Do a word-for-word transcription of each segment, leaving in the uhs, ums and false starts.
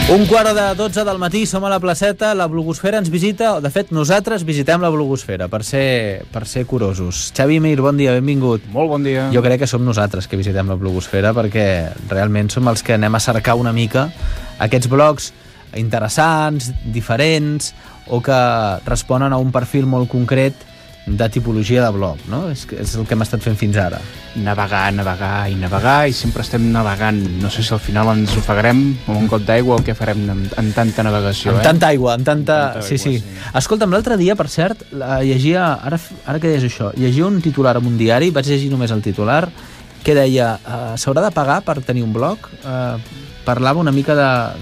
Un quart de dotze del matí, som a la placeta, la blogosfera ens visita, o de fet nosaltres visitem la blogosfera per ser, per ser curosos. Xavi Mir, bon dia, benvingut. Molt bon dia. Jo crec que som nosaltres que visitem la blogosfera perquè realment som els que anem a cercar una mica aquests blogs interessants, diferents, o que responen a un perfil molt concret de tipologia de blog, no? És, és el que hem estat fent fins ara. Navegar, navegar i navegar, i sempre estem navegant. No sé si al final ens ofegarem amb un got d'aigua o què farem amb, amb tanta navegació. Amb eh? tanta aigua, amb tanta... Amb tanta sí, aigua, sí, sí. Escolta'm, l'altre dia, per cert, la llegia... Ara, ara que deies això, llegia un titular en un diari, vaig llegir només el titular, que deia, uh, s'haurà de pagar per tenir un blog? Uh, parlava una mica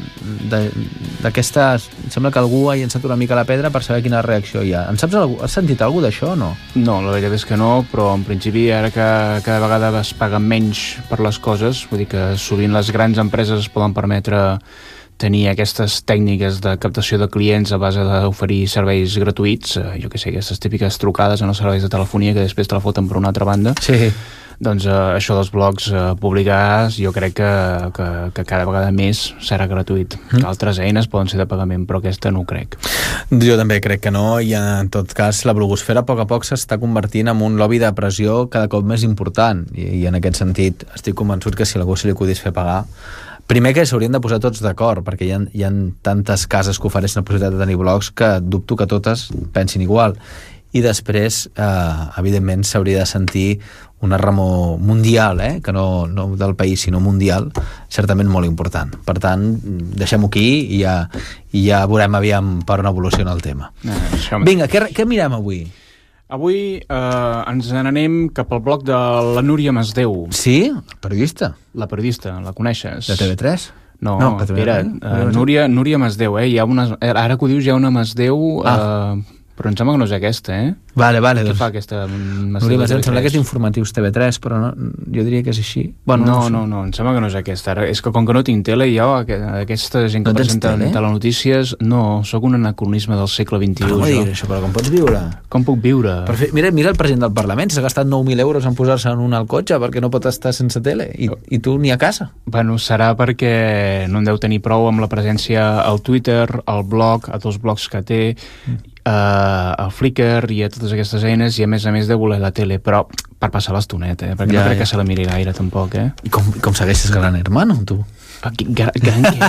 d'aquesta... Sembla que algú ha llançat una mica la pedra per saber quina reacció hi ha. En saps algú? Has sentit alguna d'això o no? No, la veritat és que no, però en principi ara que cada vegada es paguen menys per les coses, vull dir que sovint les grans empreses es poden permetre tenir aquestes tècniques de captació de clients a base d'oferir serveis gratuïts, eh, jo què sé, aquestes típiques trucades en els serveis de telefonia que després te la foten per una altra banda. Sí. Doncs eh, això dels blogs eh, publicats jo crec que, que, que cada vegada més serà gratuït. Mm. Altres eines poden ser de pagament, però aquesta no ho crec. Jo també crec que no, i en tot cas la blogosfera a poc a poc s'està convertint en un lobby de pressió cada cop més important, i, i en aquest sentit estic convençut que si algú se li acudís fer pagar, primer que s'haurien de posar tots d'acord, perquè hi ha, hi ha tantes cases que ofereixen la possibilitat de tenir blogs que dubto que totes pensin igual. I després, eh, evidentment, s'hauria de sentir una remor mundial, eh? Que no, no del país, sinó mundial, certament molt important. Per tant, deixem-ho aquí i ja, i ja veurem aviam per on evoluciona el tema. Eh, Vinga, què, què mirem avui? Avui eh, ens n'anem cap al blog de la Núria Masdeu. Sí? Periodista? La periodista, la coneixes? De T V tres? No, no espera, uh, Núria, Núria Masdeu, eh? Hi ha una, ara que ho dius, hi ha una Masdeu... Ah. Uh, però em sembla que no és aquesta, eh? Vale, vale. Què doncs... fa aquesta Masdeu? Núria Masdeu, em sembla que és informatius T V tres, però no, jo diria que és així. Bueno, no, no, no, no, em sembla que no és aquesta. Ara, és que com que no tinc tele, jo, aquesta gent que no presenta telenotícies, no, sóc un anacronisme del segle vint-i-u. Com digues això, però com pots viure? Com puc viure? Fer, mira, mira el president del Parlament, s'ha gastat nou mil euros en posar-se en un al cotxe perquè no pot estar sense tele, i, i tu ni a casa. Bueno, serà perquè no en deu tenir prou amb la presència al Twitter, al blog, a tots els blogs que té, mm. Uh, al Flickr i a totes aquestes eines, i a més a més de voler la tele, però per passar l'estoneta, eh? Perquè ja, no crec ja. que se la miri gaire tampoc, eh? I com, com segueixes Gran Hermano, tu? Gran, gran què?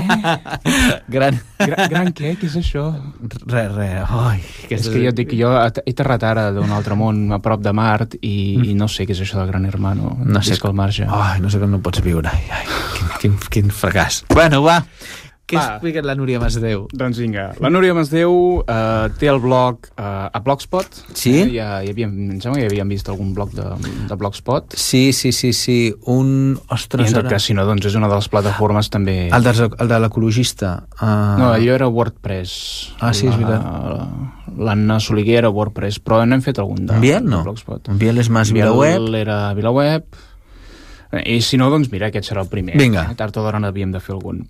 gran... gran... Gran què? Què és això? Re, re, oi... Que és, és que jo dic, jo he terrat ara d'un altre món a prop de Mart i, mm. i no sé què és això del Gran Hermano. No sé que al marge. Ai, no sé com no pots viure. Ai, ai, quin, quin, quin fracàs. Bueno, va... Què ha explicat la Núria Masdeu? Doncs vinga, la Núria Masdeu uh, té el blog uh, a Blogspot. Sí? Eh, ja, ja havíem, em sembla que ja havíem vist algun blog de, de Blogspot. Sí, sí, sí, sí. Un... Ostres, I en tot cas, si no, doncs és una de les plataformes també... El de, el de l'ecologista. Uh... No, allò era WordPress. Ah, sí, és veritat. L'Anna Soliguer era WordPress, però n'hem fet algun de, Biel, no? de Blogspot. Biel és més VilaWeb. Biel era VilaWeb. I si no, doncs mira, aquest serà el primer. Vinga. Eh? Tard o d'hora n'havíem de fer algun.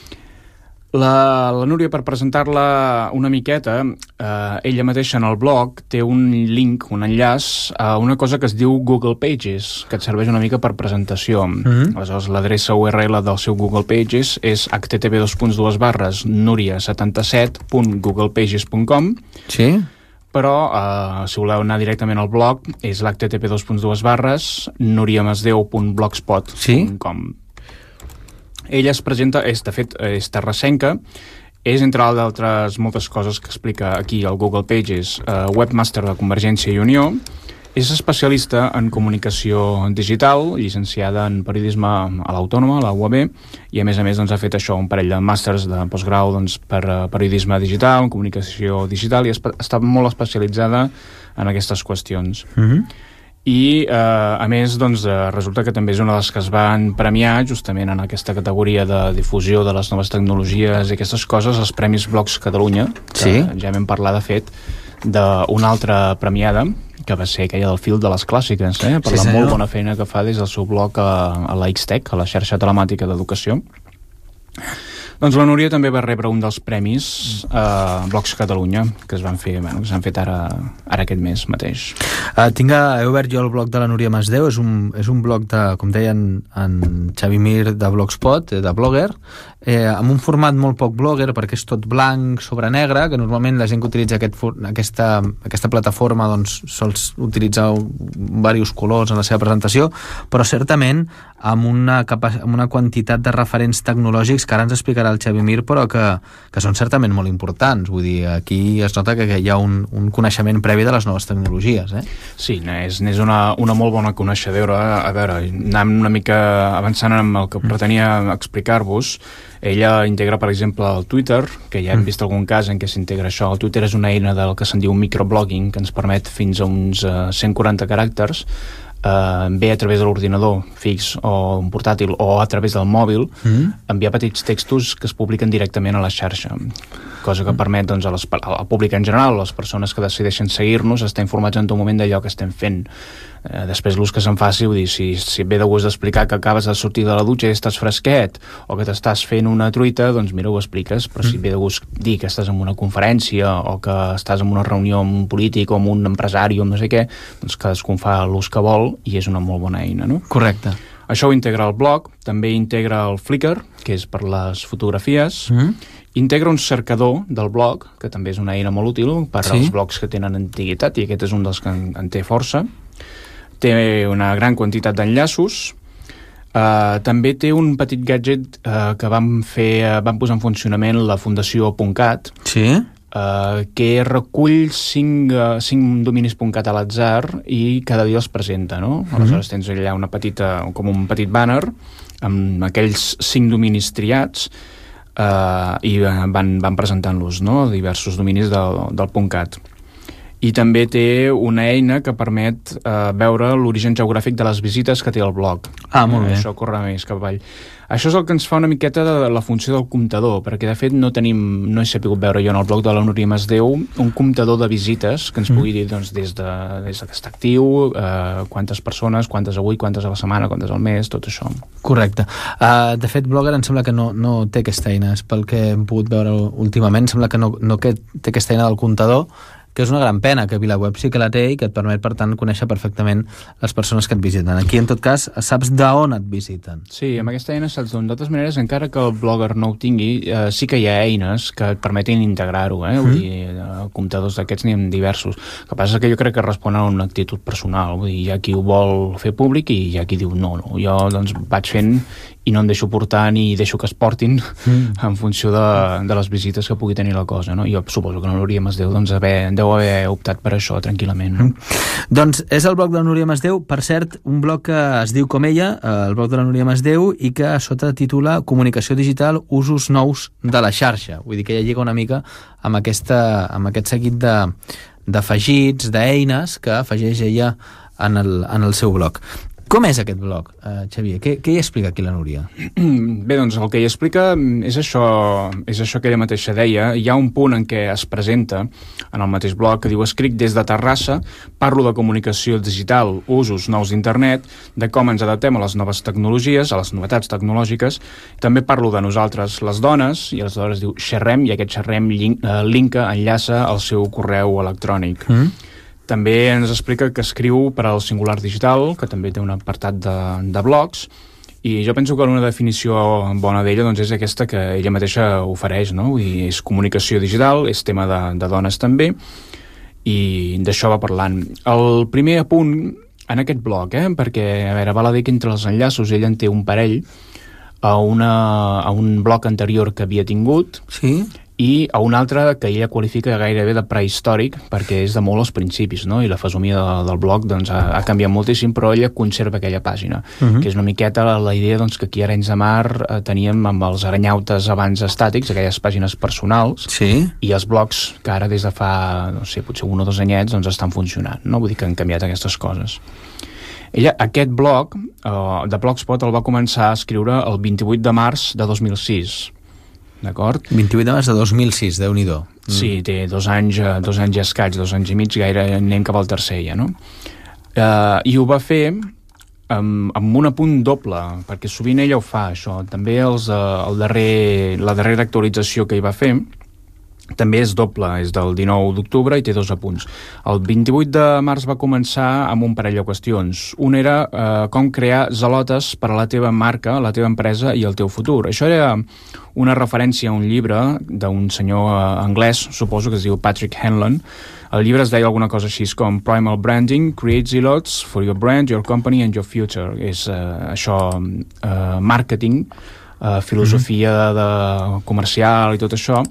La, la Núria, per presentar-la una miqueta, eh, ella mateixa en el blog té un link, un enllaç a una cosa que es diu Google Pages, que et serveix una mica per presentació. Mm-hmm. Aleshores, l'adreça U R L del seu Google Pages és h t t p dos punts barres núria setanta-set punt google pages punt com. Sí? Però, eh, si voleu anar directament al blog, és l'h t t p dos punts barres núriamasdeu punt blogspot punt com. Sí? Ella es presenta, és, de fet, és terrassenca, és, entre d'altres moltes coses que explica aquí al Google Pages, eh, webmaster de Convergència i Unió, és especialista en comunicació digital, llicenciada en periodisme a l'Autònoma, a la U A B, i a més a més doncs, ha fet això, un parell de màsters de postgrau doncs, per uh, periodisme digital, en comunicació digital, i està molt especialitzada en aquestes qüestions. Mm-hmm. I, eh, a més, doncs, eh, resulta que també és una de les que es van premiar justament en aquesta categoria de difusió de les noves tecnologies i aquestes coses, els Premis Blogs Catalunya, que sí? ja vam parlar, de fet, d'una altra premiada, que va ser aquella del fil de les clàssiques, eh? per sí, la senyor. molt bona feina que fa des del seu blog a, a la X-Tech, a la xarxa telemàtica d'educació. Doncs la Núria també va rebre un dels premis a uh, Blogs Catalunya, que es van fer, bueno, que s'han fet ara, ara aquest mes mateix. Uh, tinc, he obert jo el blog de la Núria Masdeu, és un, és un blog de, com deien en Xavi Mir, de Blogspot, de Blogger, eh, amb un format molt poc blogger, perquè és tot blanc sobre negre, que normalment la gent que utilitza aquest, aquesta, aquesta plataforma doncs, sols utilitzar diversos colors en la seva presentació, però certament amb una, amb una quantitat de referents tecnològics que ara ens explicarà el Xavi Mir, però que, que són certament molt importants. Vull dir, aquí es nota que hi ha un, un coneixement previ de les noves tecnologies. Eh? Sí, és, és una, una molt bona coneixedora. A veure, anant una mica avançant amb el que pretenia explicar-vos, ella integra, per exemple, el Twitter, que ja hem vist algun cas en què s'integra això. El Twitter és una eina del que se'n diu microblogging, que ens permet fins a uns uh, cent quaranta caràcters, Uh, bé a través de l'ordinador fix o un portàtil o a través del mòbil, mm. enviar petits textos que es publiquen directament a la xarxa, cosa que permet doncs, a les, al públic en general, a les persones que decideixen seguir-nos, estar informats en tot moment d'allò que estem fent. Uh, després l'ús que se'n faci, vull dir, si, si et ve de gust d'explicar que acabes de sortir de la dutxa i estàs fresquet, o que t'estàs fent una truita, doncs mira, ho expliques, però mm. si et ve de gust dir que estàs en una conferència o que estàs en una reunió amb un polític o amb un empresari o amb no sé què, doncs cadascú fa l'ús que vol i és una molt bona eina, no? Correcte. Això ho integra el blog, també integra el Flickr, que és per les fotografies, mm. integra un cercador del blog, que també és una eina molt útil per sí? als blogs que tenen antiguitat, i aquest és un dels que en, en té força. Té una gran quantitat d'enllaços, uh, també té un petit gadget uh, que vam fer, uh, vam posar en funcionament la Fundació .cat, sí? Uh, que recull cinc, uh, cinc dominis .cat a l'atzar i cada dia els presenta, no? Mm-hmm. Aleshores tens allà una petita, com un petit banner amb aquells cinc dominis triats uh, i van, van presentant-los, no? Diversos dominis del, del .cat. I també té una eina que permet uh, veure l'origen geogràfic de les visites que té el blog. Ah, molt bé. Això corre més cap avall. Això és el que ens fa una miqueta de la funció del comptador, perquè de fet no tenim, no he sabut veure jo en el blog de la Núria Masdeu un comptador de visites que ens pugui dir doncs, des, de, des de que està actiu, eh, quantes persones, quantes avui, quantes a la setmana, quantes al mes, tot això. Correcte. Uh, de fet, Blogger em sembla que no, no té aquesta eina, és pel que hem pogut veure últimament, sembla que no, no que té aquesta eina del comptador, que és una gran pena, que VilaWeb sí que la té i que et permet, per tant, conèixer perfectament les persones que et visiten. Aquí, en tot cas, saps d'on et visiten. Sí, amb aquesta eina saps d'on. D'altres maneres, encara que el Blogger no ho tingui, eh, sí que hi ha eines que et permetin integrar-ho, eh? Mm. Vull dir, eh, comptadors d'aquests n'hi ha diversos. El que passa és que jo crec que respon a una actitud personal. Vull dir, hi ha qui ho vol fer públic i hi ha qui diu no, no, jo doncs vaig fent i no em deixo portar ni deixo que es portin mm. en funció de, de les visites que pugui tenir la cosa, no? Jo suposo que la Núria Masdeu doncs, haver, deu haver optat per això tranquil·lament, no? Mm. Doncs és el blog de la Núria Masdeu, per cert, un blog que es diu com ella, el blog de la Núria Masdeu, i que a sota titula Comunicació digital, usos nous de la xarxa. Vull dir que ella lliga una mica amb, aquesta, amb aquest seguit de, d'afegits, d'eines que afegeix ella en el, en el seu blog. Com és aquest blog, uh, Xavier? Què, què hi explica aquí la Núria? Bé, doncs el que hi explica és això, és això que ella mateixa deia. Hi ha un punt en què es presenta en el mateix blog que diu: escric des de Terrassa, parlo de comunicació digital, usos nous d'internet, de com ens adaptem a les noves tecnologies, a les novetats tecnològiques. També parlo de nosaltres, les dones, i aleshores diu xerrem, i aquest xerrem link, eh, linka, enllaça al seu correu electrònic. Mm. També ens explica que escriu per al Singular Digital, que també té un apartat de, de blogs, i jo penso que una definició bona d'ella doncs, és aquesta que ella mateixa ofereix, no? I és comunicació digital, és tema de, de dones també, i d'això va parlant. El primer apunt en aquest blog, eh? Perquè, a veure, val a dir que entre els enllaços ella en té un parell a, una, a un blog anterior que havia tingut, sí, i a un altre que ella qualifica gairebé de prehistòric, perquè és de molt als principis, no? I la fesomia de, del blog doncs, ha, ha canviat moltíssim, però ella conserva aquella pàgina, uh-huh. que és una miqueta la, la idea doncs, que aquí a Arenys de Mar eh, teníem amb els aranyautes abans estàtics, aquelles pàgines personals, sí, i els blogs que ara des de fa, no sé, potser un o dos anyets doncs, estan funcionant, no? Vull dir que han canviat aquestes coses. Ella, aquest blog eh, de Blogspot el va començar a escriure el vint-i-vuit de març de dos mil sis, d'acord? vint-i-vuit de març de dos mil sis, Déu-n'hi-do. Mm. Sí, té dos anys, dos anys i escaig, dos anys i mig, gaire anem cap al tercer ja, no? Uh, I ho va fer amb, amb un apunt doble, perquè sovint ella ho fa, això. També els, uh, el darrer, la darrera actualització que hi va fer també és doble, és del dinou d'octubre i té dos apunts. El vint-i-vuit de març va començar amb un parell de qüestions. Un era eh, com crear zelotes per a la teva marca, la teva empresa i el teu futur. Això era una referència a un llibre d'un senyor eh, anglès, suposo que es diu Patrick Hanlon. El llibre es deia alguna cosa així com Primal Branding, Create Zealots for your brand, your company and your future. És eh, això, eh, marketing, eh, filosofia de, de comercial i tot això.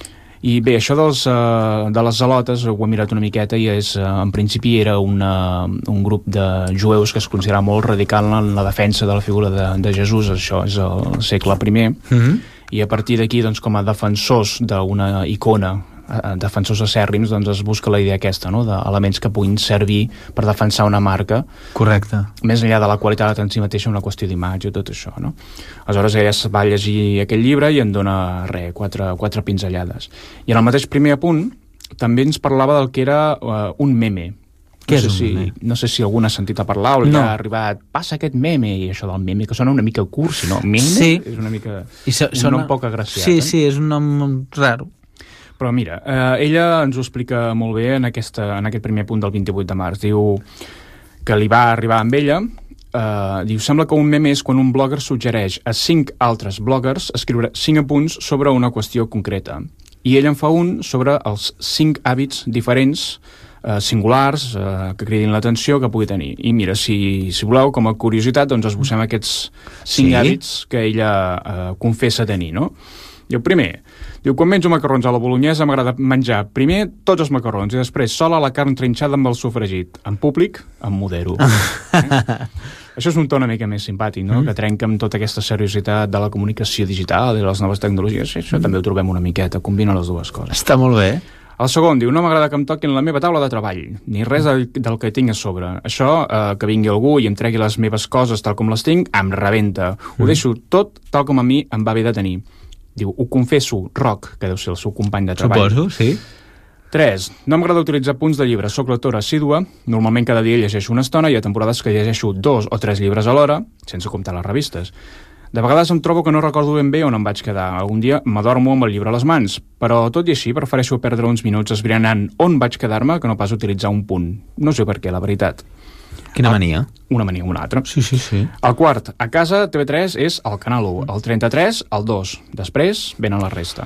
I bé, això dels, uh, de les zelotes ho he mirat una miqueta i és, uh, en principi era una, un grup de jueus que es considerava molt radical en la defensa de la figura de, de Jesús. Això és el segle primer. Mm-hmm. I a partir d'aquí, doncs, com a defensors d'una icona, uh, defensors acèrrims, doncs es busca la idea aquesta, no?, d'elements que puguin servir per defensar una marca. Correcte. Més enllà de la qualitat en si mateixa, una qüestió d'imatge i tot això, no? Aleshores ella va llegir aquell llibre i en dona, res, quatre, quatre pinzellades. I en el mateix primer apunt també ens parlava del que era uh, un meme. Què no és sé un si, meme? No sé si algú n'ha sentit a parlar o li no. ha arribat, passa aquest meme, i això del meme, que sona una mica cursi, no? Meme? Sí. És una mica... I so, un sona... nom poc agraciat. Sí, eh? sí, és un nom raro. Però mira, eh, ella ens ho explica molt bé en, aquesta, en aquest primer punt del vint-i-vuit de març. Diu que li va arribar amb ella. Uh, diu, sembla que un meme és quan un blogger suggereix a cinc altres bloggers escriure cinc apunts sobre una qüestió concreta. I ell en fa un sobre els cinc hàbits diferents, uh, singulars, uh, que cridin l'atenció que pugui tenir. I mira, si, si voleu, com a curiositat, doncs esbossem aquests cinc sí? hàbits que ella uh, confessa tenir, no? Diu, primer, diu, quan menjo macarrons a la bolognesa m'agrada menjar primer tots els macarrons i després sola la carn trinxada amb el sofregit. En públic, em modero. eh? Això és un to una mica més simpàtic, no? Mm. Que trenca amb tota aquesta seriositat de la comunicació digital i les noves tecnologies. Això mm. també ho trobem una miqueta, combina les dues coses. Està molt bé. El segon, diu, no m'agrada que em toquin la meva taula de treball, ni res del, del que tinc a sobre. Això, eh, que vingui algú i em tregui les meves coses tal com les tinc, em rebenta. Mm. Ho deixo tot tal com a mi em va bé de tenir. Diu, ho confesso, Roc, que deu ser el seu company de treball. Suposo, sí. tres. No m'agrada utilitzar punts de llibre. Soc lectora assídua. Normalment cada dia llegeixo una estona i hi ha temporades que llegeixo dos o tres llibres a l'hora, sense comptar les revistes. De vegades em trobo que no recordo ben bé on em vaig quedar. Algun dia m'adormo amb el llibre a les mans, però tot i així prefereixo perdre uns minuts esbrinant on vaig quedar-me que no pas utilitzar un punt. No sé per què, la veritat. Quina mania? Una mania o una altra. Sí, sí, sí. El quart, a casa T V tres és el canal u, el trenta-tres, el dos. Després venen la resta.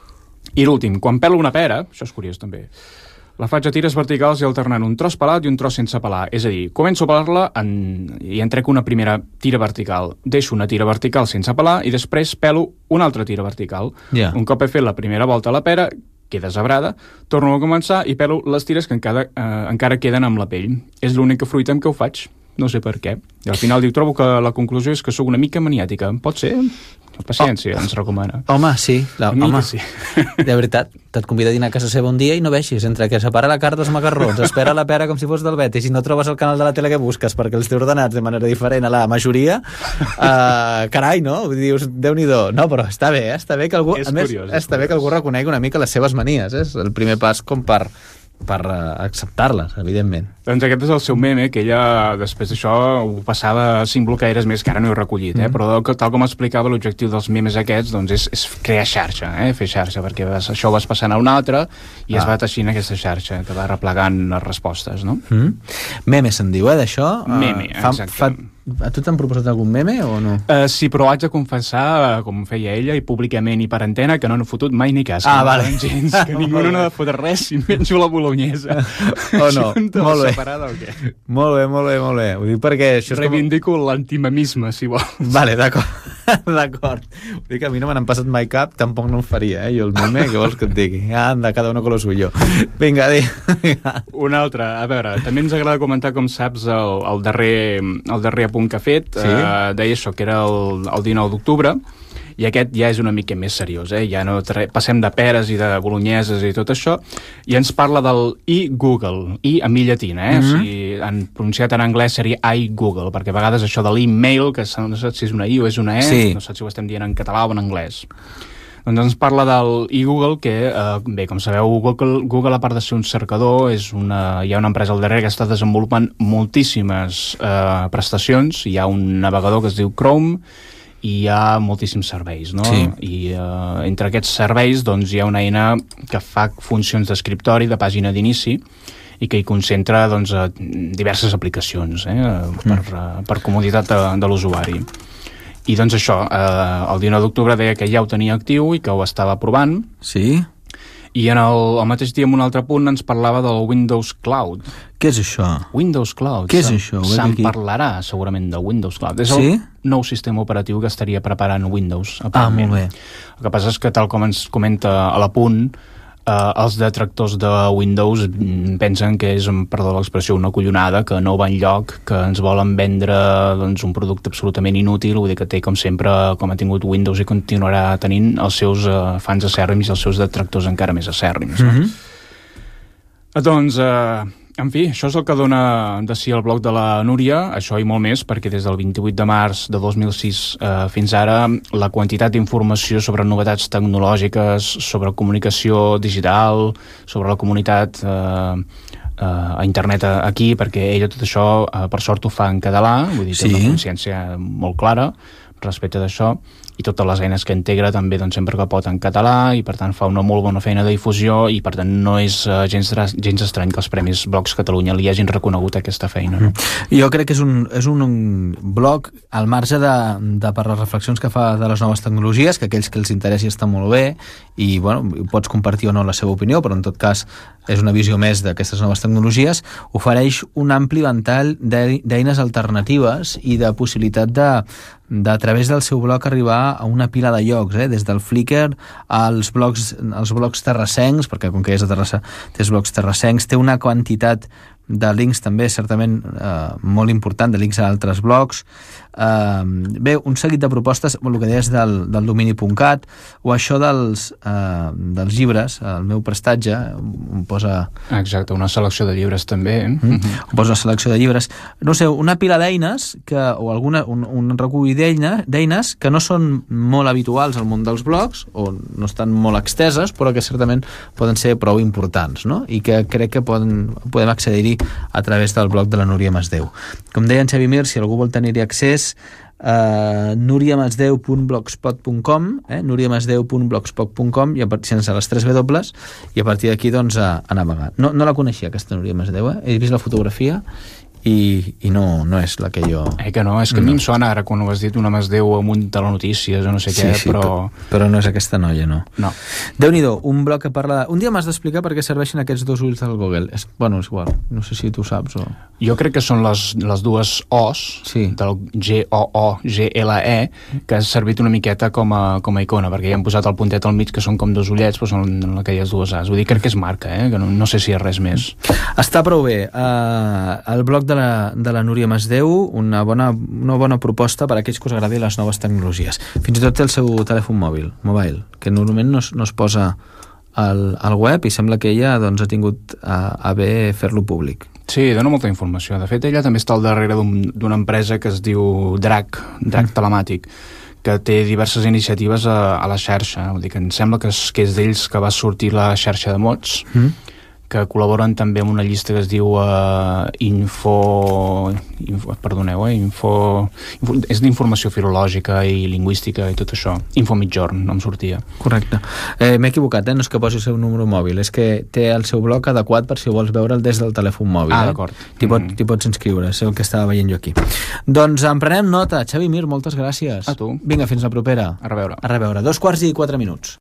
I l'últim, quan pelo una pera, això és curiós també, la faig a tires verticals i alternant un tros pelat i un tros sense pelar. És a dir, començo a pelar-la en... i en trec una primera tira vertical. Deixo una tira vertical sense pelar i després pelo una altra tira vertical. Yeah. Un cop he fet la primera volta a la pera, queda sabrada, torno a començar i pelo les tires que encara, eh, encara queden amb la pell. És l'única fruita amb què ho faig. No sé per què. I al final diu, trobo que la conclusió és que sóc una mica maniàtica. Pot ser? Paciència, oh. ens recomana. Home, sí. La, home, sí. De veritat, te't convida a dinar a casa seva un dia i no veixis entre que separa la carn dels macarrons, espera la pera com si fos del Betis i no trobes el canal de la tele que busques perquè els té ordenats de manera diferent a la majoria. Uh, carai, no? Dius, Déu-n'hi-do. No, però està bé, eh? Està bé que algú, és a més, curiós, està bé que algú reconegui una mica les seves manies. És el primer pas com per per uh, acceptar-les, evidentment. Doncs aquest és el seu meme, que ella després d'això ho passava cinc bloqueires més, que ara no he recollit, eh? Mm. Però tal com explicava, l'objectiu dels memes aquests doncs és, és crear xarxa, eh? Fer xarxa, perquè vas, això ho vas passant a un altre i ah. es va teixint aquesta xarxa que va replegant les respostes, no? Mm. Meme se'n diu, eh, d'això? Meme, uh, fa, exacte. Fa, a tu t'han proposat algun meme o no? Uh, sí, però haig de confessar, com feia ella, i públicament i per antena, que no n'he fotut mai ni cas. Ah, vale. Gens, que ningú no n'ha de fotre res si menjo la bolognesa. O no, molt bé. Separada, o què? Molt bé, molt bé, molt bé. Ho dic perquè això és reivindico com... l'antimemisme, si vols. Vale, d'acord. D'acord. Ho dic que a mi no me n'han passat mai cap, tampoc no em faria, eh? Jo el meme, què vols que et digui? Anda, cada uno con lo suyo. Vinga, di. Un altre, a veure, també ens agrada comentar, com saps, el, el darrer, el darrer punt que ha fet, sí? eh, deia això, que era el, el dinou d'octubre, i aquest ja és una mica més seriós, eh? Ja no passem de peres i de bolonyeses i tot això, i ens parla del i-Google, i amb i llatina, eh? Mm-hmm. O sigui, han pronunciat en anglès seria i-Google, perquè a vegades això de l'e-mail, que no saps si és una i o és una e, sí. No saps si ho estem dient en català o en anglès. Doncs ens parla del e-Google, que, eh, bé, com sabeu, Google, Google, a part de ser un cercador, és una, hi ha una empresa al darrere que està desenvolupant moltíssimes eh, prestacions. Hi ha un navegador que es diu Chrome i hi ha moltíssims serveis, no? Sí. I eh, entre aquests serveis doncs, hi ha una eina que fa funcions d'escriptori, de pàgina d'inici, i que hi concentra doncs, diverses aplicacions eh, per, mm. per comoditat de, de l'usuari. I doncs això, eh, el dinou d'octubre deia que ja ho tenia actiu i que ho estava provant. Sí. I en el, el mateix dia, en un altre punt, ens parlava del Windows Cloud. Què és això? Windows Cloud. Què és això? Se'n parlarà segurament de Windows Cloud. És sí? el nou sistema operatiu que estaria preparant Windows. Ah, molt bé. El que passa és que, tal com ens comenta a l'apunt, Uh, els detractors de Windows pensen que és, perdó l'expressió, una collonada, que no va enlloc, que ens volen vendre doncs, un producte absolutament inútil. Vull dir que té, com sempre, com ha tingut Windows i continuarà tenint els seus uh, fans acèrrims i els seus detractors encara més acèrrims. No? Mm-hmm. Doncs, uh, en fi, això és el que dona de si el blog de la Núria, això i molt més, perquè des del vint-i-vuit de març de dos mil sis eh, fins ara la quantitat d'informació sobre novetats tecnològiques, sobre comunicació digital, sobre la comunitat eh, eh, a internet aquí, perquè ella tot això, eh, per sort, ho fa en català, vull dir, té sí. una consciència molt clara respecte d'això, i totes les eines que integra també doncs, sempre que pot en català, i per tant fa una molt bona feina de difusió, i per tant no és uh, gens, gens estrany que els Premis Blogs Catalunya li hagin reconegut aquesta feina. No? Mm. Jo crec que és un, és un, un blog al marge de, de per les reflexions que fa de les noves tecnologies, que aquells que els interessi està molt bé, i bueno, pots compartir o no la seva opinió, però en tot cas és una visió més d'aquestes noves tecnologies. Ofereix un ampli ventall d'eines alternatives i de possibilitat de, de a través del seu blog arribar a una pila de llocs, eh? Des del Flickr als blogs, als blogs terrassencs, perquè com que és de Terrassa té els blogs terrassencs, té una quantitat de links també certament eh, molt important, de links a altres blogs. Eh, bé, un seguit de propostes, el que deies del, del domini punt cat, o això dels, eh, dels llibres, el meu prestatge, on posa... Exacte, una selecció de llibres també. Eh? Mm-hmm. On posa una selecció de llibres. No sé, una pila d'eines, que, o alguna, un, un recull d'eines que no són molt habituals al món dels blogs, o no estan molt exteses, però que certament poden ser prou importants, no? I que crec que poden, podem accedir-hi a través del blog de la Núria Masdeu. Com deia en Xavi Mir, si algú vol tenir-hi accés, Uh, nuriamasdeu punt blogspot punt com eh? nuriamasdeu punt blogspot punt com i a partir sense les tres dobles i a partir d'aquí doncs a, a navegar. No, no la coneixia aquesta Núria Masdeu, eh? He vist la fotografia i, i no, no és la que jo... Eh que no, és que no. A mi em sona ara quan ho has dit una Masdeu amb un telenotícies o no sé sí, què, sí, però... però... Però no és aquesta noia, no. No. Déu-n'hi-do, un blog que parla... De... Un dia m'has d'explicar per què serveixen aquests dos ulls del Google. És... Bueno, és igual, no sé si tu saps o... Jo crec que són les, les dues O's sí. del G O O G L E que ha servit una miqueta com a, com a icona, perquè ja han posat el puntet al mig que són com dos ullets, però són aquelles dues A's. Vull dir, crec que és marca, eh? Que no, no sé si és res més. Està prou bé. Uh, el blog de la, de la Núria Masdeu, una bona, una bona proposta per a aquells que us agradi les noves tecnologies. Fins i tot té el seu telèfon mòbil, mobile, que normalment no es, no es posa al, al web i sembla que ella doncs, ha tingut a, a bé fer-lo públic. Sí, dona molta informació. De fet, ella també està al darrere d'una un, empresa que es diu Drac, Drac mm. Telemàtic, que té diverses iniciatives a, a la xarxa. Vull dir que em sembla que és, que és d'ells que va sortir la xarxa de mots, mm. que col·laboren també amb una llista que es diu uh, Info... info perdoneu, eh? Info, info és d'informació filològica i lingüística i tot això. Info Mitjorn, no em sortia. Correcte. Eh, M'he equivocat, eh? No és que posi el seu número mòbil, és que té el seu blog adequat per si vols veure'l des del telèfon mòbil. Ah, eh? d'acord. T'hi pot, mm. pots inscriure, és el que estava veient jo aquí. Doncs en prenem nota. Xavi Mir, moltes gràcies. A tu. Vinga, fins la propera. A reveure. A reveure. Dos quarts i quatre minuts.